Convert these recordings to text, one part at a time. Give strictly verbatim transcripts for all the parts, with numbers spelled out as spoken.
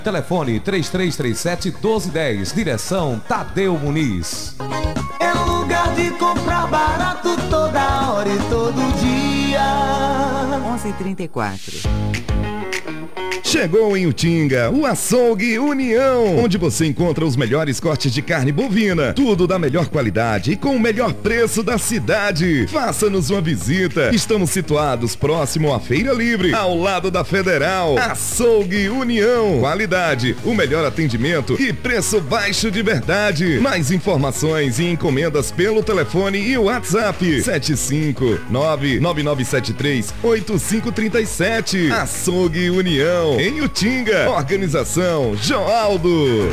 Telefone três três três sete, um dois um zero. Direção Tadeu Muniz. É lugar de comprar barato toda hora e todo dia. onze e trinta e quatro. Chegou em Utinga, o Açougue União, onde você encontra os melhores cortes de carne bovina, tudo da melhor qualidade e com o melhor preço da cidade. Faça-nos uma visita. Estamos situados próximo à Feira Livre, ao lado da Federal. Açougue União, qualidade, o melhor atendimento e preço baixo de verdade. Mais informações e encomendas pelo telefone e WhatsApp sete cinco nove nove nove sete três oito cinco três sete. Açougue União, em Utinga. Organização Joaldo.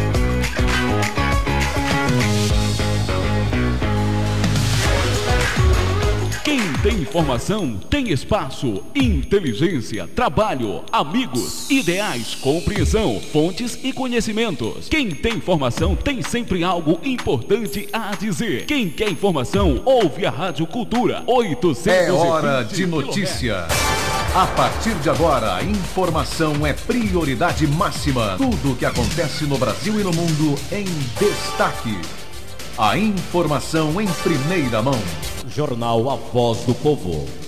Quem tem informação tem espaço, inteligência, trabalho, amigos, ideais, compreensão, fontes e conhecimentos. Quem tem informação tem sempre algo importante a dizer. Quem quer informação ouve a Rádio Cultura oitocentos e vinte. É hora de notícia. A partir de agora, informação é prioridade máxima. Tudo o que acontece no Brasil e no mundo em destaque. A informação em primeira mão. Jornal A Voz do Povo.